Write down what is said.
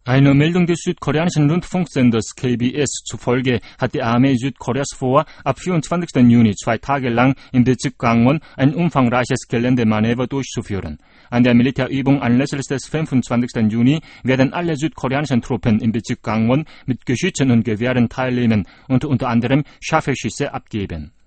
Einer Meldung des südkoreanischen Rundfunksenders KBS zufolge hat die Armee Südkoreas vor, ab 24. Juni 2 Tage lang im Bezirk Gangwon ein umfangreiches Geländemanöver durchzuführen. An der Militärübung anlässlich des 25. Juni werden alle südkoreanischen Truppen im Bezirk Gangwon mit Geschützen und Gewehren teilnehmen und unter anderem scharfe Schüsse abgeben.